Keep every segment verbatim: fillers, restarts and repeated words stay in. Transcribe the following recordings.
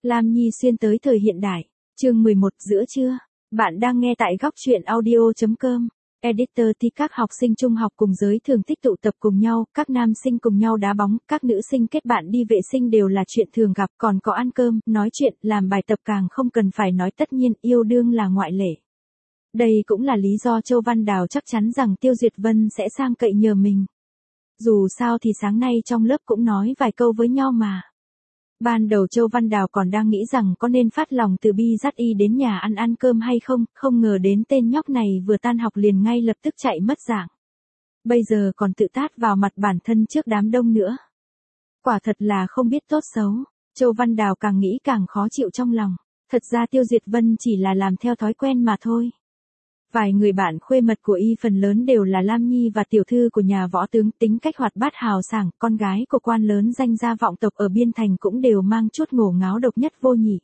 Lam Nhi xuyên tới thời hiện đại. Chương mười một giữa trưa. Bạn đang nghe tại góc truyện audio chấm com. Editor thì các học sinh trung học cùng giới thường thích tụ tập cùng nhau, các nam sinh cùng nhau đá bóng, các nữ sinh kết bạn đi vệ sinh đều là chuyện thường gặp, còn có ăn cơm, nói chuyện, làm bài tập càng không cần phải nói, tất nhiên yêu đương là ngoại lệ. Đây cũng là lý do Châu Văn Đào chắc chắn rằng Tiêu Duyệt Vân sẽ sang cậy nhờ mình. Dù sao thì sáng nay trong lớp cũng nói vài câu với nhau mà. Ban đầu Châu Văn Đào còn đang nghĩ rằng có nên phát lòng từ bi dắt y đến nhà ăn ăn cơm hay không, không ngờ đến tên nhóc này vừa tan học liền ngay lập tức chạy mất dạng. Bây giờ còn tự tát vào mặt bản thân trước đám đông nữa. Quả thật là không biết tốt xấu, Châu Văn Đào càng nghĩ càng khó chịu trong lòng. Thật ra Tiêu Duyệt Vân chỉ là làm theo thói quen mà thôi. Vài người bạn khuê mật của y phần lớn đều là Lam Nhi và tiểu thư của nhà võ tướng, tính cách hoạt bát hào sảng, con gái của quan lớn danh gia vọng tộc ở Biên Thành cũng đều mang chút ngổ ngáo độc nhất vô nhị.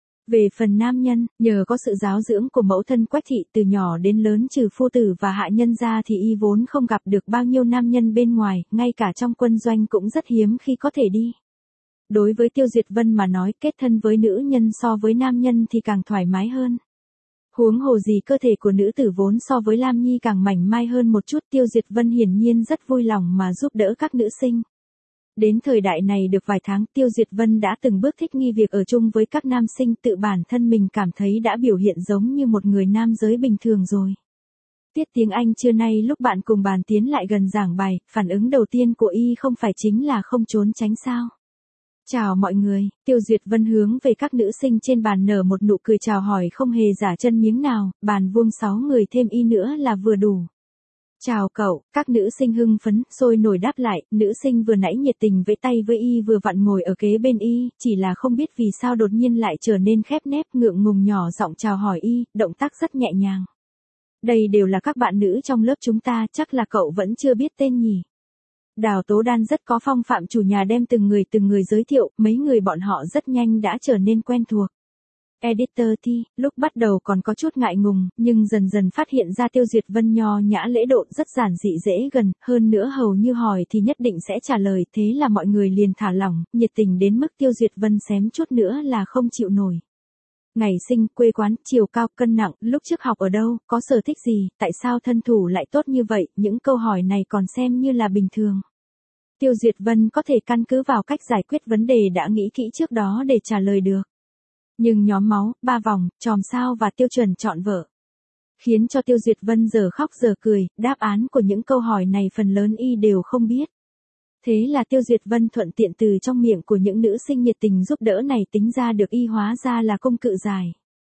Về phần nam nhân, nhờ có sự giáo dưỡng của mẫu thân Quách thị từ nhỏ đến lớn trừ phu tử và hạ nhân ra thì y vốn không gặp được bao nhiêu nam nhân bên ngoài, ngay cả trong quân doanh cũng rất hiếm khi có thể đi. Đối với Tiêu Duyệt Vân mà nói, kết thân với nữ nhân so với nam nhân thì càng thoải mái hơn. Huống hồ gì cơ thể của nữ tử vốn so với Lam Nhi càng mảnh mai hơn một chút, Tiêu Duyệt Vân hiển nhiên rất vui lòng mà giúp đỡ các nữ sinh. Đến thời đại này được vài tháng, Tiêu Duyệt Vân đã từng bước thích nghi việc ở chung với các nam sinh, tự bản thân mình cảm thấy đã biểu hiện giống như một người nam giới bình thường rồi. Tiết tiếng Anh trưa nay lúc bạn cùng bàn tiến lại gần giảng bài, phản ứng đầu tiên của y không phải chính là không trốn tránh sao. Chào mọi người, Tiêu Duyệt Vân hướng về các nữ sinh trên bàn nở một nụ cười chào hỏi không hề giả chân miếng nào, bàn vuông sáu người thêm y nữa là vừa đủ. Chào cậu, các nữ sinh hưng phấn, sôi nổi đáp lại, nữ sinh vừa nãy nhiệt tình vẫy tay với y vừa vặn ngồi ở kế bên y, chỉ là không biết vì sao đột nhiên lại trở nên khép nép, ngượng ngùng nhỏ giọng chào hỏi y, động tác rất nhẹ nhàng. Đây đều là các bạn nữ trong lớp chúng ta, chắc là cậu vẫn chưa biết tên nhỉ. Đào Tố Đan rất có phong phạm chủ nhà đem từng người từng người giới thiệu, mấy người bọn họ rất nhanh đã trở nên quen thuộc. Editor Thi, lúc bắt đầu còn có chút ngại ngùng, nhưng dần dần phát hiện ra Tiêu Duyệt Vân nho nhã lễ độ rất giản dị dễ gần, hơn nữa hầu như hỏi thì nhất định sẽ trả lời, thế là mọi người liền thả lỏng, nhiệt tình đến mức Tiêu Duyệt Vân xém chút nữa là không chịu nổi. Ngày sinh, quê quán, chiều cao, cân nặng, lúc trước học ở đâu, có sở thích gì, tại sao thân thủ lại tốt như vậy, những câu hỏi này còn xem như là bình thường. Tiêu Duyệt Vân có thể căn cứ vào cách giải quyết vấn đề đã nghĩ kỹ trước đó để trả lời được. Nhưng nhóm máu, ba vòng, chòm sao và tiêu chuẩn chọn vợ khiến cho Tiêu Duyệt Vân giờ khóc giờ cười, đáp án của những câu hỏi này phần lớn y đều không biết. Thế là Tiêu Duyệt Vân thuận tiện từ trong miệng của những nữ sinh nhiệt tình giúp đỡ này tính ra được y hóa ra là công cự giải.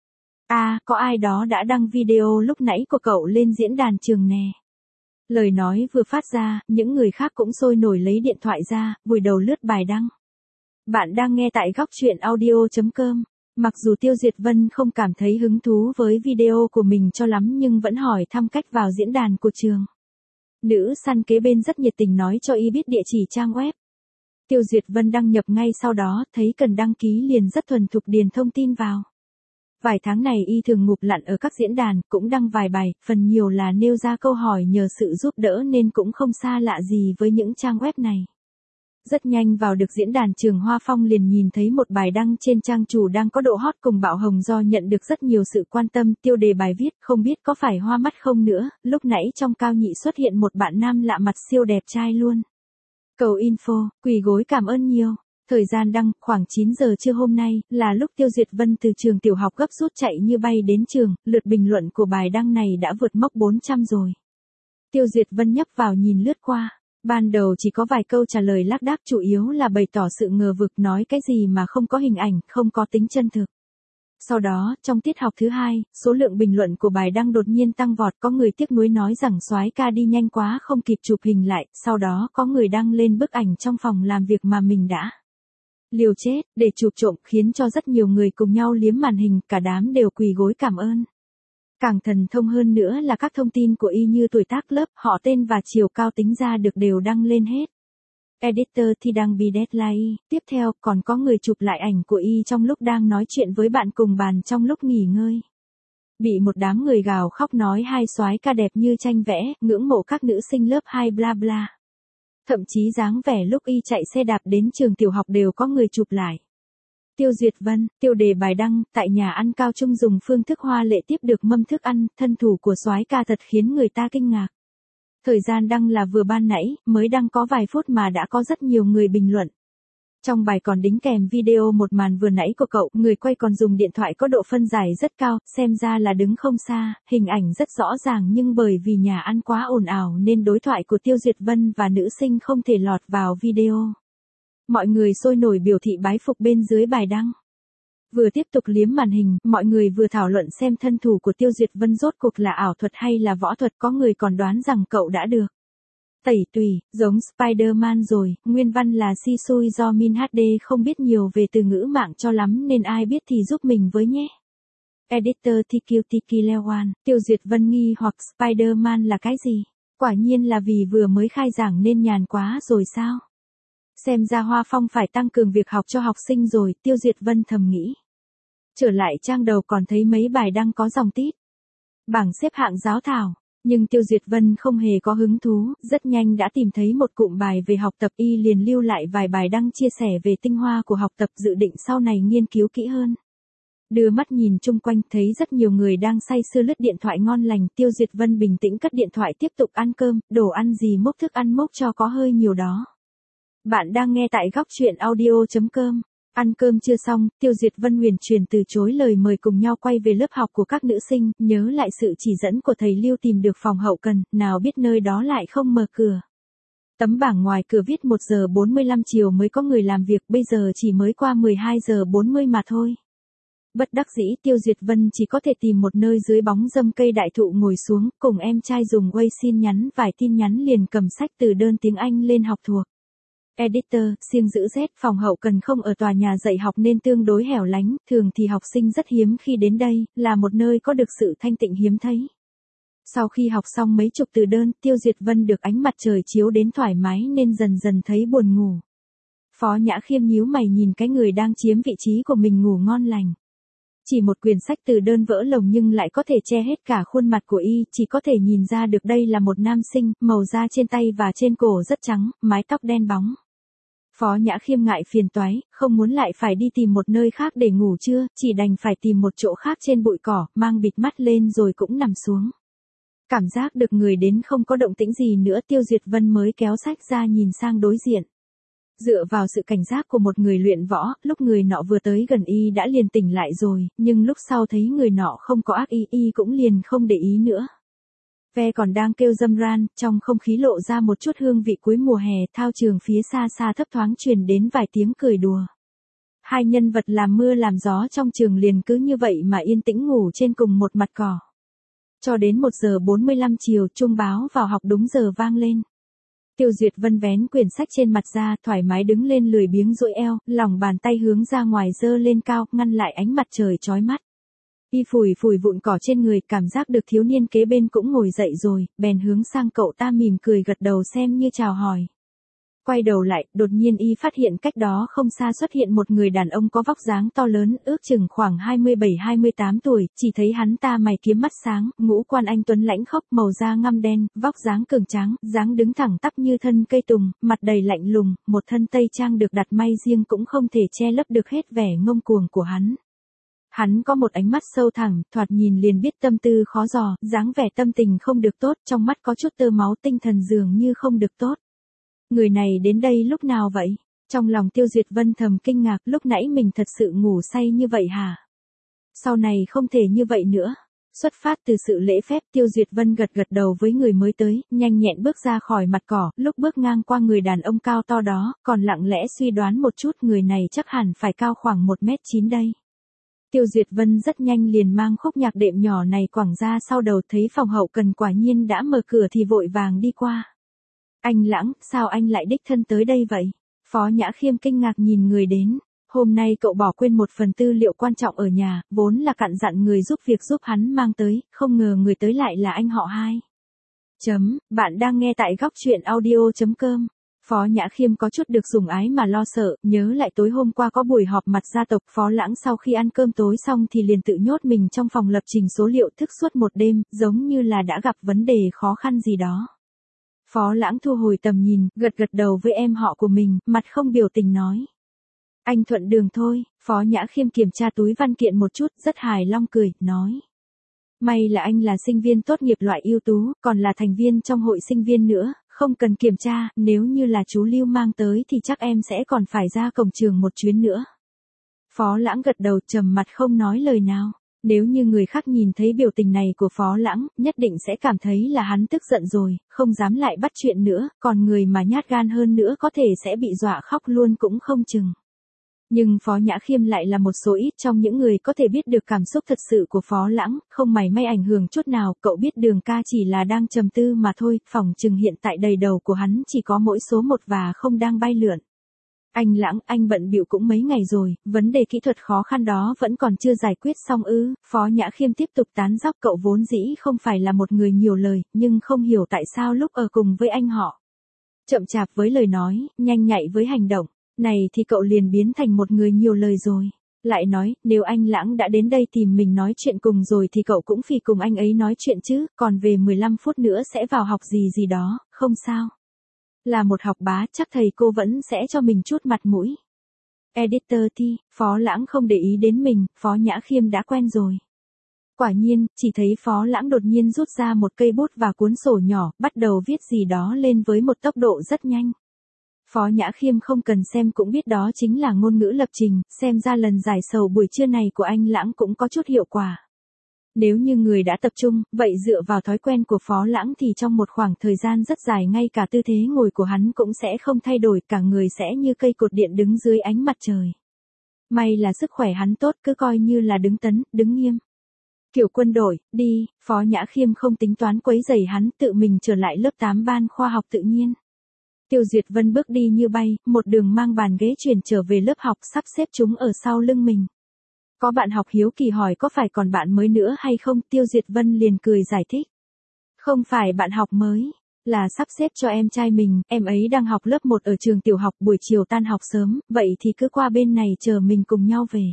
À, có ai đó đã đăng video lúc nãy của cậu lên diễn đàn trường nè. Lời nói vừa phát ra, những người khác cũng sôi nổi lấy điện thoại ra, vùi đầu lướt bài đăng. Bạn đang nghe tại góc truyện audio chấm com. Mặc dù Tiêu Duyệt Vân không cảm thấy hứng thú với video của mình cho lắm nhưng vẫn hỏi thăm cách vào diễn đàn của trường. Nữ săn kế bên rất nhiệt tình nói cho y biết địa chỉ trang web. Tiêu Duyệt Vân đăng nhập ngay sau đó, thấy cần đăng ký liền rất thuần thục điền thông tin vào. Vài tháng này y thường ngụp lặn ở các diễn đàn, cũng đăng vài bài, phần nhiều là nêu ra câu hỏi nhờ sự giúp đỡ nên cũng không xa lạ gì với những trang web này. Rất nhanh vào được diễn đàn trường Hoa Phong liền nhìn thấy một bài đăng trên trang chủ đang có độ hot cùng bạo hồng do nhận được rất nhiều sự quan tâm, tiêu đề bài viết không biết có phải hoa mắt không nữa, lúc nãy trong cao nhị xuất hiện một bạn nam lạ mặt siêu đẹp trai luôn. Cầu info, quỳ gối cảm ơn nhiều. Thời gian đăng, khoảng chín giờ trưa hôm nay, là lúc Tiêu Duyệt Vân từ trường tiểu học gấp rút chạy như bay đến trường, lượt bình luận của bài đăng này đã vượt mốc bốn trăm rồi. Tiêu Duyệt Vân nhấp vào nhìn lướt qua. Ban đầu chỉ có vài câu trả lời lác đác, chủ yếu là bày tỏ sự ngờ vực, nói cái gì mà không có hình ảnh, không có tính chân thực. Sau đó, trong tiết học thứ hai, số lượng bình luận của bài đăng đột nhiên tăng vọt, có người tiếc nuối nói rằng soái ca đi nhanh quá không kịp chụp hình lại, sau đó có người đăng lên bức ảnh trong phòng làm việc mà mình đã liều chết để chụp trộm, khiến cho rất nhiều người cùng nhau liếm màn hình, cả đám đều quỳ gối cảm ơn. Càng thần thông hơn nữa là các thông tin của y như tuổi tác lớp, họ tên và chiều cao tính ra được đều đăng lên hết. Editor thì đăng bị deadline. Tiếp theo, còn có người chụp lại ảnh của y trong lúc đang nói chuyện với bạn cùng bàn trong lúc nghỉ ngơi. Bị một đám người gào khóc nói hai soái ca đẹp như tranh vẽ, ngưỡng mộ các nữ sinh lớp hai bla bla. Thậm chí dáng vẻ lúc y chạy xe đạp đến trường tiểu học đều có người chụp lại. Tiêu Duyệt Vân, tiêu đề bài đăng, tại nhà ăn Cao Trung dùng phương thức hoa lệ tiếp được mâm thức ăn, thân thủ của soái ca thật khiến người ta kinh ngạc. Thời gian đăng là vừa ban nãy, mới đăng có vài phút mà đã có rất nhiều người bình luận. Trong bài còn đính kèm video một màn vừa nãy của cậu, người quay còn dùng điện thoại có độ phân giải rất cao, xem ra là đứng không xa, hình ảnh rất rõ ràng nhưng bởi vì nhà ăn quá ồn ào nên đối thoại của Tiêu Duyệt Vân và nữ sinh không thể lọt vào video. Mọi người sôi nổi biểu thị bái phục bên dưới bài đăng. Vừa tiếp tục liếm màn hình, mọi người vừa thảo luận xem thân thủ của Tiêu Duyệt Vân rốt cuộc là ảo thuật hay là võ thuật, có người còn đoán rằng cậu đã được tẩy tùy, giống Spider-Man rồi, nguyên văn là Shisui do Min hát đê không biết nhiều về từ ngữ mạng cho lắm nên ai biết thì giúp mình với nhé. Editor Tiki Tiki Lewan, Tiêu Duyệt Vân nghi hoặc Spider-Man là cái gì? Quả nhiên là vì vừa mới khai giảng nên nhàn quá rồi sao? Xem ra Hoa Phong phải tăng cường việc học cho học sinh rồi, Tiêu Duyệt Vân thầm nghĩ. Trở lại trang đầu còn thấy mấy bài đăng có dòng tít. Bảng xếp hạng giáo thảo. Nhưng Tiêu Duyệt Vân không hề có hứng thú, rất nhanh đã tìm thấy một cụm bài về học tập, y liền lưu lại vài bài đăng chia sẻ về tinh hoa của học tập, dự định sau này nghiên cứu kỹ hơn. Đưa mắt nhìn chung quanh thấy rất nhiều người đang say sưa lướt điện thoại ngon lành, Tiêu Duyệt Vân bình tĩnh cất điện thoại tiếp tục ăn cơm, đồ ăn gì mốc thức ăn mốc cho có hơi nhiều đó. Bạn đang nghe tại góc truyện audio chấm com. Ăn cơm chưa xong, Tiêu Duyệt Vân huyền truyền từ chối lời mời cùng nhau quay về lớp học của các nữ sinh, nhớ lại sự chỉ dẫn của thầy Lưu tìm được phòng hậu cần, nào biết nơi đó lại không mở cửa. Tấm bảng ngoài cửa viết một giờ bốn mươi lăm chiều mới có người làm việc, bây giờ chỉ mới qua mười hai giờ bốn mươi mà thôi. Bất đắc dĩ Tiêu Duyệt Vân chỉ có thể tìm một nơi dưới bóng râm cây đại thụ ngồi xuống, cùng em trai dùng Waze xin nhắn vài tin nhắn liền cầm sách từ đơn tiếng Anh lên học thuộc. Editor, siêng giữ Z, phòng hậu cần không ở tòa nhà dạy học nên tương đối hẻo lánh, thường thì học sinh rất hiếm khi đến đây, là một nơi có được sự thanh tịnh hiếm thấy. Sau khi học xong mấy chục từ đơn, Tiêu Duyệt Vân được ánh mặt trời chiếu đến thoải mái nên dần dần thấy buồn ngủ. Phó Nhã Khiêm nhíu mày nhìn cái người đang chiếm vị trí của mình ngủ ngon lành. Chỉ một quyển sách từ đơn vỡ lồng nhưng lại có thể che hết cả khuôn mặt của y, chỉ có thể nhìn ra được đây là một nam sinh, màu da trên tay và trên cổ rất trắng, mái tóc đen bóng. Phó Nhã Khiêm ngại phiền toái, không muốn lại phải đi tìm một nơi khác để ngủ trưa, chỉ đành phải tìm một chỗ khác trên bụi cỏ, mang bịt mắt lên rồi cũng nằm xuống. Cảm giác được người đến không có động tĩnh gì nữa, Tiêu Duyệt Vân mới kéo sách ra nhìn sang đối diện. Dựa vào sự cảnh giác của một người luyện võ, lúc người nọ vừa tới gần y đã liền tỉnh lại rồi, nhưng lúc sau thấy người nọ không có ác ý, y cũng liền không để ý nữa. Ve còn đang kêu râm ran, trong không khí lộ ra một chút hương vị cuối mùa hè, thao trường phía xa xa thấp thoáng truyền đến vài tiếng cười đùa. Hai nhân vật làm mưa làm gió trong trường liền cứ như vậy mà yên tĩnh ngủ trên cùng một mặt cỏ. Cho đến một giờ bốn mươi lăm chiều, chuông báo vào học đúng giờ vang lên. Tiêu Duyệt Vân vén quyển sách trên mặt ra, thoải mái đứng lên lười biếng duỗi eo, lòng bàn tay hướng ra ngoài giơ lên cao, ngăn lại ánh mặt trời chói mắt. Y phủi phủi vụn cỏ trên người, cảm giác được thiếu niên kế bên cũng ngồi dậy rồi, bèn hướng sang cậu ta mỉm cười gật đầu xem như chào hỏi. Quay đầu lại, đột nhiên y phát hiện cách đó không xa xuất hiện một người đàn ông có vóc dáng to lớn, ước chừng khoảng hai mươi bảy hai mươi tám tuổi, chỉ thấy hắn ta mày kiếm mắt sáng, ngũ quan anh tuấn lãnh khốc, màu da ngăm đen, vóc dáng cường tráng, dáng đứng thẳng tắp như thân cây tùng, mặt đầy lạnh lùng, một thân tây trang được đặt may riêng cũng không thể che lấp được hết vẻ ngông cuồng của hắn. Hắn có một ánh mắt sâu thẳm, thoạt nhìn liền biết tâm tư khó dò, dáng vẻ tâm tình không được tốt, trong mắt có chút tơ máu, tinh thần dường như không được tốt. Người này đến đây lúc nào vậy? Trong lòng Tiêu Duyệt Vân thầm kinh ngạc, lúc nãy mình thật sự ngủ say như vậy hả? Sau này không thể như vậy nữa. Xuất phát từ sự lễ phép, Tiêu Duyệt Vân gật gật đầu với người mới tới, nhanh nhẹn bước ra khỏi mặt cỏ, lúc bước ngang qua người đàn ông cao to đó, còn lặng lẽ suy đoán một chút, người này chắc hẳn phải cao khoảng một mét chín đây. Tiêu Duyệt Vân rất nhanh liền mang khúc nhạc đệm nhỏ này quẳng ra sau đầu, thấy phòng hậu cần quả nhiên đã mở cửa thì vội vàng đi qua. Anh Lãng, sao anh lại đích thân tới đây vậy? Phó Nhã Khiêm kinh ngạc nhìn người đến. Hôm nay cậu bỏ quên một phần tư liệu quan trọng ở nhà, vốn là cặn dặn người giúp việc giúp hắn mang tới, không ngờ người tới lại là anh họ hai. Chấm, bạn đang nghe tại góc truyện audio chấm com. Phó Nhã Khiêm có chút được sủng ái mà lo sợ, nhớ lại tối hôm qua có buổi họp mặt gia tộc, Phó Lãng sau khi ăn cơm tối xong thì liền tự nhốt mình trong phòng lập trình số liệu thức suốt một đêm, giống như là đã gặp vấn đề khó khăn gì đó. Phó Lãng thu hồi tầm nhìn, gật gật đầu với em họ của mình, mặt không biểu tình nói. Anh thuận đường thôi, Phó Nhã Khiêm kiểm tra túi văn kiện một chút, rất hài long cười, nói. May là anh là sinh viên tốt nghiệp loại ưu tú, còn là thành viên trong hội sinh viên nữa, không cần kiểm tra, nếu như là chú Lưu mang tới thì chắc em sẽ còn phải ra cổng trường một chuyến nữa. Phó Lãng gật đầu trầm mặt không nói lời nào. Nếu như người khác nhìn thấy biểu tình này của Phó Lãng, nhất định sẽ cảm thấy là hắn tức giận rồi, không dám lại bắt chuyện nữa, còn người mà nhát gan hơn nữa có thể sẽ bị dọa khóc luôn cũng không chừng. Nhưng Phó Nhã Khiêm lại là một số ít trong những người có thể biết được cảm xúc thật sự của Phó Lãng, không mảy may ảnh hưởng chút nào, cậu biết Đường ca chỉ là đang trầm tư mà thôi, phỏng chừng hiện tại đầy đầu của hắn chỉ có mỗi số một và không đang bay lượn. Anh Lãng, anh bận bịu cũng mấy ngày rồi, vấn đề kỹ thuật khó khăn đó vẫn còn chưa giải quyết xong ư? Phó Nhã Khiêm tiếp tục tán dóc, cậu vốn dĩ không phải là một người nhiều lời, nhưng không hiểu tại sao lúc ở cùng với anh họ. Chậm chạp với lời nói, nhanh nhạy với hành động, này thì cậu liền biến thành một người nhiều lời rồi. Lại nói, nếu anh Lãng đã đến đây tìm mình nói chuyện cùng rồi thì cậu cũng phi cùng anh ấy nói chuyện chứ, còn về mười lăm phút nữa sẽ vào học gì gì đó, không sao. Là một học bá, chắc thầy cô vẫn sẽ cho mình chút mặt mũi. Editor T, Phó Lãng không để ý đến mình, Phó Nhã Khiêm đã quen rồi. Quả nhiên, chỉ thấy Phó Lãng đột nhiên rút ra một cây bút và cuốn sổ nhỏ, bắt đầu viết gì đó lên với một tốc độ rất nhanh. Phó Nhã Khiêm không cần xem cũng biết đó chính là ngôn ngữ lập trình, xem ra lần giải sầu buổi trưa này của anh Lãng cũng có chút hiệu quả. Nếu như người đã tập trung, vậy dựa vào thói quen của Phó Lãng thì trong một khoảng thời gian rất dài ngay cả tư thế ngồi của hắn cũng sẽ không thay đổi, cả người sẽ như cây cột điện đứng dưới ánh mặt trời. May là sức khỏe hắn tốt, cứ coi như là đứng tấn, đứng nghiêm. Kiểu quân đội, đi, Phó Nhã Khiêm không tính toán quấy rầy hắn, tự mình trở lại lớp tám ban khoa học tự nhiên. Tiêu Duyệt Vân bước đi như bay, một đường mang bàn ghế chuyển trở về lớp học, sắp xếp chúng ở sau lưng mình. Có bạn học hiếu kỳ hỏi có phải còn bạn mới nữa hay không, Tiêu Duyệt Vân liền cười giải thích. Không phải bạn học mới, là sắp xếp cho em trai mình, em ấy đang học lớp một ở trường tiểu học, buổi chiều tan học sớm, vậy thì cứ qua bên này chờ mình cùng nhau về.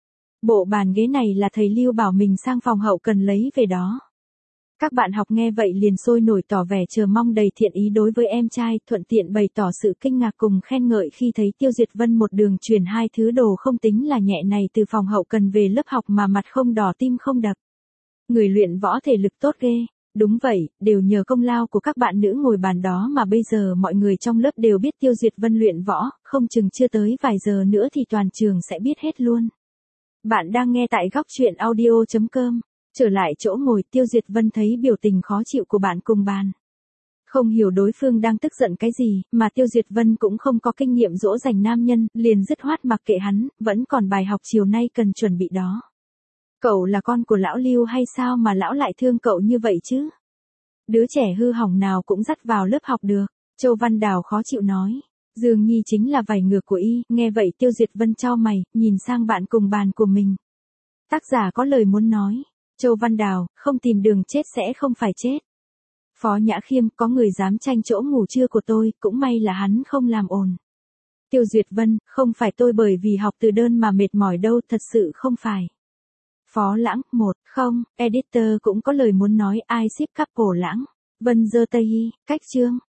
Bộ bàn ghế này là thầy Lưu bảo mình sang phòng hậu cần lấy về đó. Các bạn học nghe vậy liền sôi nổi tỏ vẻ chờ mong đầy thiện ý đối với em trai, thuận tiện bày tỏ sự kinh ngạc cùng khen ngợi khi thấy Tiêu Duyệt Vân một đường truyền hai thứ đồ không tính là nhẹ này từ phòng hậu cần về lớp học mà mặt không đỏ tim không đập. Người luyện võ thể lực tốt ghê. Đúng vậy, đều nhờ công lao của các bạn nữ ngồi bàn đó mà bây giờ mọi người trong lớp đều biết Tiêu Duyệt Vân luyện võ, không chừng chưa tới vài giờ nữa thì toàn trường sẽ biết hết luôn. Bạn đang nghe tại góc truyện audio chấm com. Trở lại chỗ ngồi, Tiêu Duyệt Vân thấy biểu tình khó chịu của bạn cùng bàn. Không hiểu đối phương đang tức giận cái gì, mà Tiêu Duyệt Vân cũng không có kinh nghiệm dỗ dành nam nhân, liền dứt khoát mặc kệ hắn, vẫn còn bài học chiều nay cần chuẩn bị đó. Cậu là con của lão Lưu hay sao mà lão lại thương cậu như vậy chứ? Đứa trẻ hư hỏng nào cũng dắt vào lớp học được, Châu Văn Đào khó chịu nói. Dương Nhi chính là vảy ngược của y, nghe vậy Tiêu Duyệt Vân chau mày, nhìn sang bạn cùng bàn của mình. Tác giả có lời muốn nói. Châu Văn Đào, không tìm đường chết sẽ không phải chết. Phó Nhã Khiêm, có người dám tranh chỗ ngủ trưa của tôi, cũng may là hắn không làm ồn. Tiêu Duyệt Vân, không phải tôi bởi vì học từ đơn mà mệt mỏi đâu, thật sự không phải. Phó Lãng, một, không, editor cũng có lời muốn nói, I ship couple Lãng. Vân Dơ Tây Y, cách chương.